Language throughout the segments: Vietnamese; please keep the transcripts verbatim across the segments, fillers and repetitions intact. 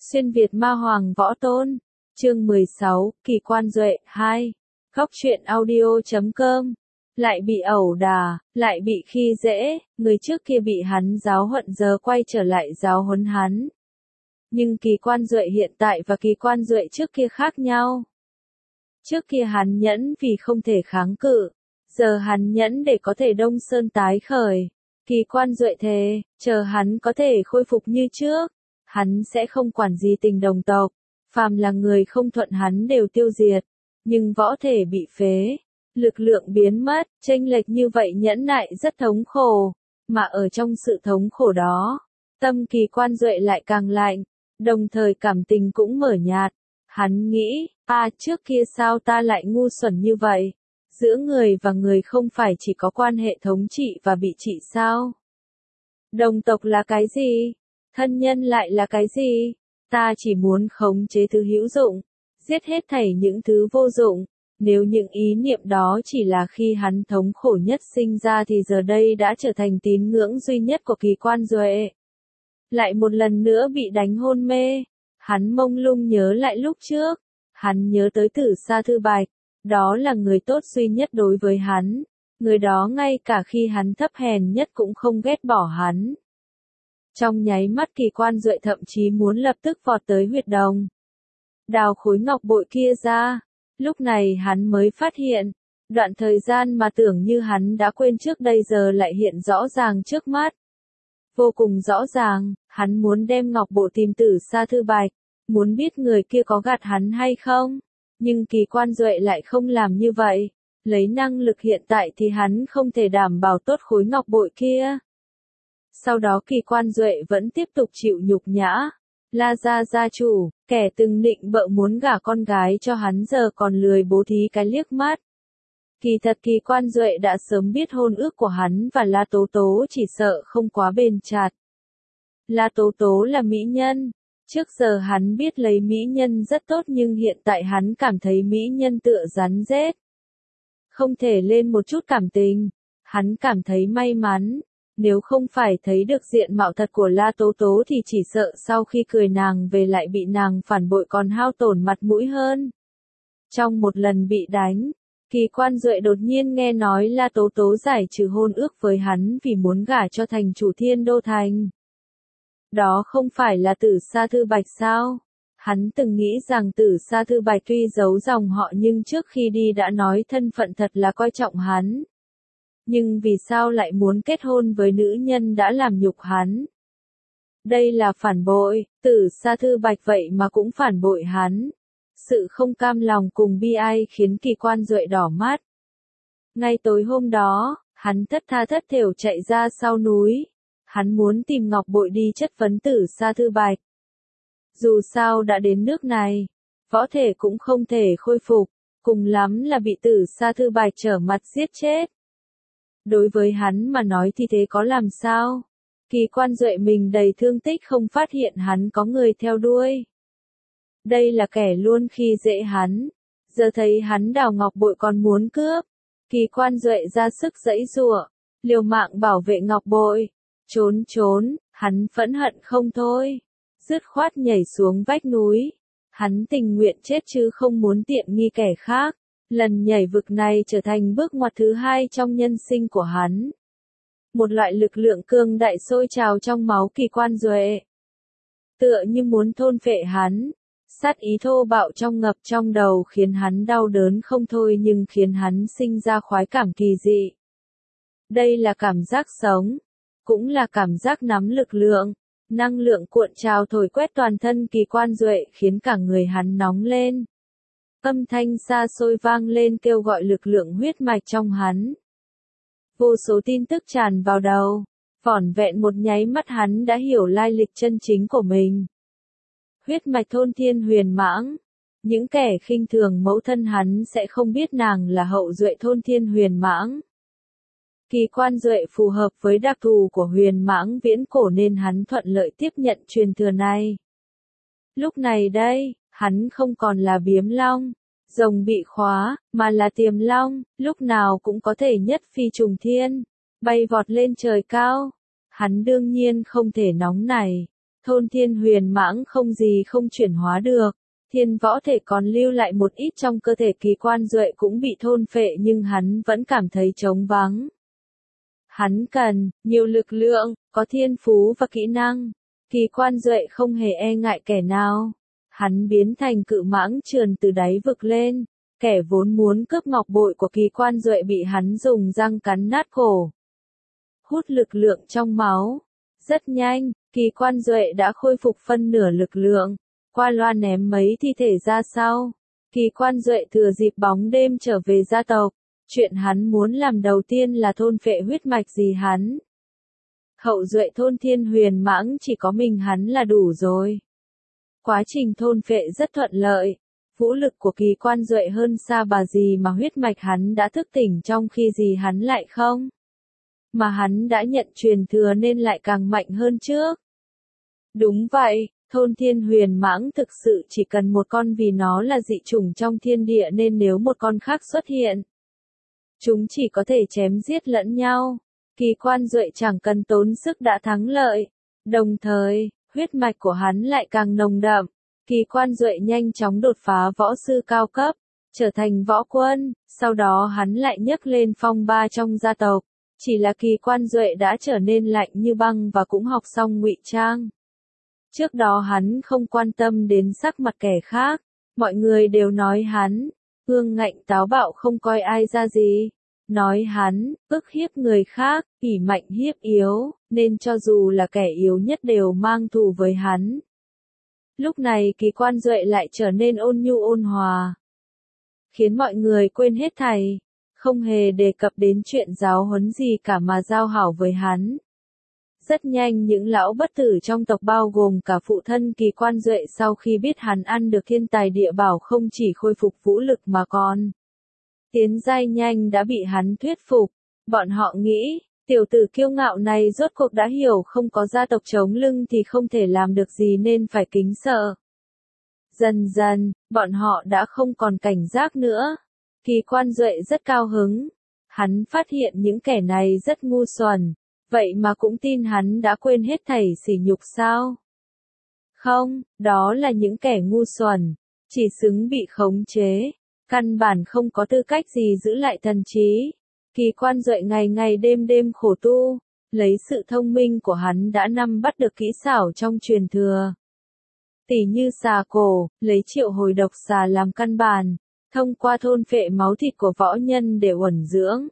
Xuyên Việt Ma Hoàng Võ Tôn, chương mười sáu, Kỳ Quan Duệ, hai. Góc truyện audio chấm com. Lại bị ẩu đả, lại bị khi dễ, người trước kia bị hắn giáo huấn giờ quay trở lại giáo huấn hắn. Nhưng Kỳ Quan Duệ hiện tại và Kỳ Quan Duệ trước kia khác nhau. Trước kia hắn nhẫn vì không thể kháng cự, giờ hắn nhẫn để có thể đông sơn tái khởi. Kỳ Quan Duệ thề, chờ hắn có thể khôi phục như trước, hắn sẽ không quản gì tình đồng tộc, phàm là người không thuận hắn đều tiêu diệt, nhưng võ thể bị phế, lực lượng biến mất, chênh lệch như vậy nhẫn nại rất thống khổ, mà ở trong sự thống khổ đó, tâm Kỳ Quan Duệ lại càng lạnh, đồng thời cảm tình cũng mở nhạt. Hắn nghĩ, à trước kia sao ta lại ngu xuẩn như vậy? Giữa người và người không phải chỉ có quan hệ thống trị và bị trị sao? Đồng tộc là cái gì? Thân nhân lại là cái gì? Ta chỉ muốn khống chế thứ hữu dụng, giết hết thảy những thứ vô dụng. Nếu những ý niệm đó chỉ là khi hắn thống khổ nhất sinh ra thì giờ đây đã trở thành tín ngưỡng duy nhất của Kỳ Quan Duệ. Lại một lần nữa bị đánh hôn mê, hắn mông lung nhớ lại lúc trước, hắn nhớ tới Tử Sa Thư Bạch, đó là người tốt duy nhất đối với hắn, người đó ngay cả khi hắn thấp hèn nhất cũng không ghét bỏ hắn. Trong nháy mắt Kỳ Quan Duệ thậm chí muốn lập tức vọt tới huyệt đồng, đào khối ngọc bội kia ra. Lúc này hắn mới phát hiện, đoạn thời gian mà tưởng như hắn đã quên trước đây giờ lại hiện rõ ràng trước mắt. Vô cùng rõ ràng, hắn muốn đem ngọc bội tìm Tử Sa Thư Bạch, muốn biết người kia có gạt hắn hay không. Nhưng Kỳ Quan Duệ lại không làm như vậy, lấy năng lực hiện tại thì hắn không thể đảm bảo tốt khối ngọc bội kia. Sau đó Kỳ Quan Duệ vẫn tiếp tục chịu nhục nhã. La gia gia chủ, kẻ từng nịnh bợ muốn gả con gái cho hắn giờ còn lười bố thí cái liếc mắt. Kỳ thật Kỳ Quan Duệ đã sớm biết hôn ước của hắn và La Tố Tố chỉ sợ không quá bền chặt. La Tố Tố là mỹ nhân. Trước giờ hắn biết lấy mỹ nhân rất tốt nhưng hiện tại hắn cảm thấy mỹ nhân tựa rắn rết. Không thể lên một chút cảm tình. Hắn cảm thấy may mắn. Nếu không phải thấy được diện mạo thật của La Tố Tố thì chỉ sợ sau khi cười nàng về lại bị nàng phản bội còn hao tổn mặt mũi hơn. Trong một lần bị đánh, Kỳ Quan Duệ đột nhiên nghe nói La Tố Tố giải trừ hôn ước với hắn vì muốn gả cho thành chủ Thiên Đô Thành. Đó không phải là Tử Sa Thư Bạch sao? Hắn từng nghĩ rằng Tử Sa Thư Bạch tuy giấu dòng họ nhưng trước khi đi đã nói thân phận thật là coi trọng hắn. Nhưng vì sao lại muốn kết hôn với nữ nhân đã làm nhục hắn? Đây là phản bội, Tử Sa Thư Bạch vậy mà cũng phản bội hắn. Sự không cam lòng cùng bi ai khiến Kỳ Quan Duệ đỏ mắt. Ngay tối hôm đó, hắn thất tha thất thểu chạy ra sau núi. Hắn muốn tìm ngọc bội đi chất vấn Tử Sa Thư Bạch. Dù sao đã đến nước này, võ thể cũng không thể khôi phục, cùng lắm là bị Tử Sa Thư Bạch trở mặt giết chết. Đối với hắn mà nói thì thế có làm sao? Kỳ Quan Duệ mình đầy thương tích không phát hiện hắn có người theo đuôi. Đây là kẻ luôn khi dễ hắn. Giờ thấy hắn đào ngọc bội còn muốn cướp. Kỳ Quan Duệ ra sức giãy giụa, liều mạng bảo vệ ngọc bội. Trốn trốn, hắn phẫn hận không thôi. Dứt khoát nhảy xuống vách núi. Hắn tình nguyện chết chứ không muốn tiện nghi kẻ khác. Lần nhảy vực này trở thành bước ngoặt thứ hai trong nhân sinh của hắn. Một loại lực lượng cương đại sôi trào trong máu Kỳ Quan Duệ. Tựa như muốn thôn phệ hắn. Sát ý thô bạo trong ngập trong đầu khiến hắn đau đớn không thôi nhưng khiến hắn sinh ra khoái cảm kỳ dị. Đây là cảm giác sống. Cũng là cảm giác nắm lực lượng. Năng lượng cuộn trào thổi quét toàn thân Kỳ Quan Duệ khiến cả người hắn nóng lên. Âm thanh xa xôi vang lên kêu gọi lực lượng huyết mạch trong hắn. Vô số tin tức tràn vào đầu. Vỏn vẹn một nháy mắt hắn đã hiểu lai lịch chân chính của mình. Huyết mạch thôn thiên huyền mãng. Những kẻ khinh thường mẫu thân hắn sẽ không biết nàng là hậu duệ thôn thiên huyền mãng. Kỳ Quan Duệ phù hợp với đặc thù của huyền mãng viễn cổ nên hắn thuận lợi tiếp nhận truyền thừa này. Lúc này đây, hắn không còn là biếm long, rồng bị khóa, mà là tiềm long, lúc nào cũng có thể nhất phi trùng thiên, bay vọt lên trời cao. Hắn đương nhiên không thể nóng nảy, thôn thiên huyền mãng không gì không chuyển hóa được. Thiên võ thể còn lưu lại một ít trong cơ thể Kỳ Quan Duệ cũng bị thôn phệ nhưng hắn vẫn cảm thấy trống vắng. Hắn cần nhiều lực lượng, có thiên phú và kỹ năng. Kỳ Quan Duệ không hề e ngại kẻ nào. Hắn biến thành cự mãng trườn từ đáy vực lên. Kẻ vốn muốn cướp ngọc bội của Kỳ Quan Duệ bị hắn dùng răng cắn nát cổ. Hút lực lượng trong máu. Rất nhanh, Kỳ Quan Duệ đã khôi phục phân nửa lực lượng. Qua loa ném mấy thi thể ra sau. Kỳ Quan Duệ thừa dịp bóng đêm trở về gia tộc. Chuyện hắn muốn làm đầu tiên là thôn phệ huyết mạch gì hắn. Hậu duệ thôn thiên huyền mãng chỉ có mình hắn là đủ rồi. Quá trình thôn phệ rất thuận lợi. Vũ lực của Kỳ Quan Duệ hơn xa bà gì mà huyết mạch hắn đã thức tỉnh trong khi gì hắn lại không. Mà hắn đã nhận truyền thừa nên lại càng mạnh hơn trước. Đúng vậy, thôn thiên huyền mãng thực sự chỉ cần một con vì nó là dị chủng trong thiên địa nên nếu một con khác xuất hiện, chúng chỉ có thể chém giết lẫn nhau. Kỳ Quan Duệ chẳng cần tốn sức đã thắng lợi. Đồng thời, huyết mạch của hắn lại càng nồng đậm. Kỳ Quan Duệ nhanh chóng đột phá võ sư cao cấp, trở thành võ quân, sau đó hắn lại nhấc lên phong ba trong gia tộc. Chỉ là Kỳ Quan Duệ đã trở nên lạnh như băng và cũng học xong ngụy trang. Trước đó hắn không quan tâm đến sắc mặt kẻ khác, mọi người đều nói hắn, ương ngạnh táo bạo không coi ai ra gì. Nói hắn, ức hiếp người khác, ỷ mạnh hiếp yếu, nên cho dù là kẻ yếu nhất đều mang thù với hắn. Lúc này Kỳ Quan Duệ lại trở nên ôn nhu ôn hòa, khiến mọi người quên hết thảy, không hề đề cập đến chuyện giáo huấn gì cả mà giao hảo với hắn. Rất nhanh những lão bất tử trong tộc bao gồm cả phụ thân Kỳ Quan Duệ sau khi biết hắn ăn được thiên tài địa bảo không chỉ khôi phục vũ lực mà còn tiến giai nhanh đã bị hắn thuyết phục. Bọn họ nghĩ, tiểu tử kiêu ngạo này rốt cuộc đã hiểu không có gia tộc chống lưng thì không thể làm được gì nên phải kính sợ. Dần dần, bọn họ đã không còn cảnh giác nữa. Kỳ Quan Duệ rất cao hứng. Hắn phát hiện những kẻ này rất ngu xuẩn. Vậy mà cũng tin hắn đã quên hết thảy sỉ nhục sao? Không, đó là những kẻ ngu xuẩn. Chỉ xứng bị khống chế. Căn bản không có tư cách gì giữ lại thần trí. Kỳ Quan Duệ ngày ngày đêm đêm khổ tu. Lấy sự thông minh của hắn đã nắm bắt được kỹ xảo trong truyền thừa. Tỉ như xà cổ, lấy triệu hồi độc xà làm căn bản. Thông qua thôn phệ máu thịt của võ nhân để uẩn dưỡng.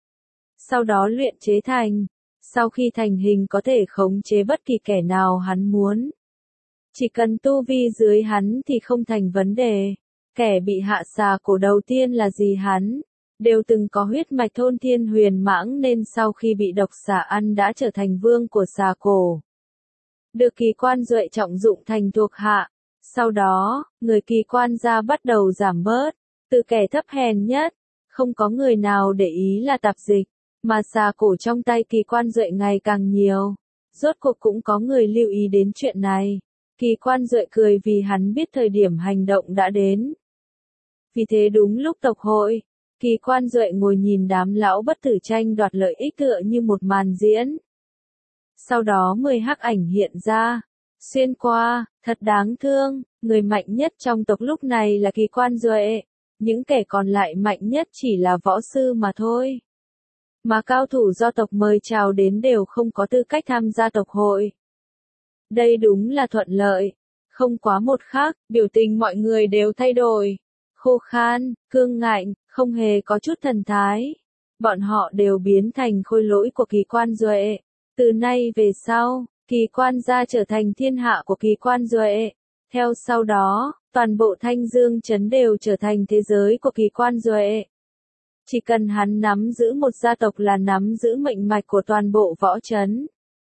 Sau đó luyện chế thành. Sau khi thành hình có thể khống chế bất kỳ kẻ nào hắn muốn. Chỉ cần tu vi dưới hắn thì không thành vấn đề. Kẻ bị hạ xà cổ đầu tiên là gì hắn, đều từng có huyết mạch thôn thiên huyền mãng nên sau khi bị độc xà ăn đã trở thành vương của xà cổ. Được Kỳ Quan Duệ trọng dụng thành thuộc hạ. Sau đó, người Kỳ Quan gia bắt đầu giảm bớt, từ kẻ thấp hèn nhất, không có người nào để ý là tạp dịch, mà xà cổ trong tay Kỳ Quan Duệ ngày càng nhiều. Rốt cuộc cũng có người lưu ý đến chuyện này. Kỳ Quan Duệ cười vì hắn biết thời điểm hành động đã đến. Vì thế đúng lúc tộc hội, Kỳ Quan Duệ ngồi nhìn đám lão bất tử tranh đoạt lợi ích tựa như một màn diễn. Sau đó mười hắc ảnh hiện ra, xuyên qua, thật đáng thương, người mạnh nhất trong tộc lúc này là Kỳ Quan Duệ, những kẻ còn lại mạnh nhất chỉ là võ sư mà thôi. Mà cao thủ do tộc mời chào đến đều không có tư cách tham gia tộc hội. Đây đúng là thuận lợi, không quá một khắc, biểu tình mọi người đều thay đổi. Khô khan, cương ngạnh, không hề có chút thần thái. Bọn họ đều biến thành khôi lỗi của Kỳ Quan Duệ. Từ nay về sau, Kỳ Quan gia trở thành thiên hạ của Kỳ Quan Duệ. Theo sau đó, toàn bộ Thanh Dương trấn đều trở thành thế giới của Kỳ Quan Duệ. Chỉ cần hắn nắm giữ một gia tộc là nắm giữ mệnh mạch của toàn bộ võ trấn.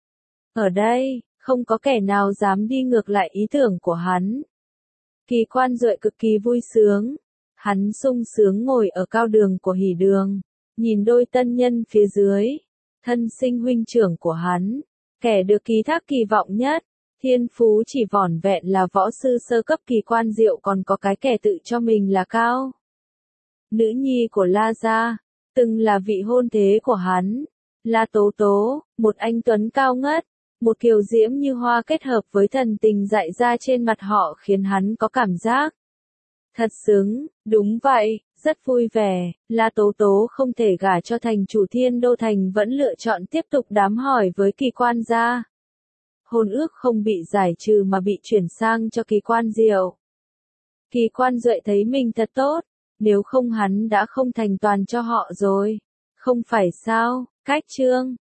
Ở đây, không có kẻ nào dám đi ngược lại ý tưởng của hắn. Kỳ Quan Duệ cực kỳ vui sướng. Hắn sung sướng ngồi ở cao đường của hỉ đường, nhìn đôi tân nhân phía dưới, thân sinh huynh trưởng của hắn, kẻ được ký thác kỳ vọng nhất, thiên phú chỉ vỏn vẹn là võ sư sơ cấp Kỳ Quan Diệu còn có cái kẻ tự cho mình là cao. Nữ nhi của La Gia, từng là vị hôn thê của hắn, La Tố Tố, một anh tuấn cao ngất, Một kiều diễm như hoa kết hợp với thần tình dại ra trên mặt họ khiến hắn có cảm giác thật sướng, đúng vậy, rất vui vẻ, La Tố Tố không thể gả cho thành chủ Thiên Đô Thành vẫn lựa chọn tiếp tục đám hỏi với Kỳ Quan gia. Hôn ước không bị giải trừ mà bị chuyển sang cho Kỳ Quan Diệu. Kỳ Quan Duệ thấy mình thật tốt, nếu không hắn đã không thành toàn cho họ rồi. Không phải sao, cách chương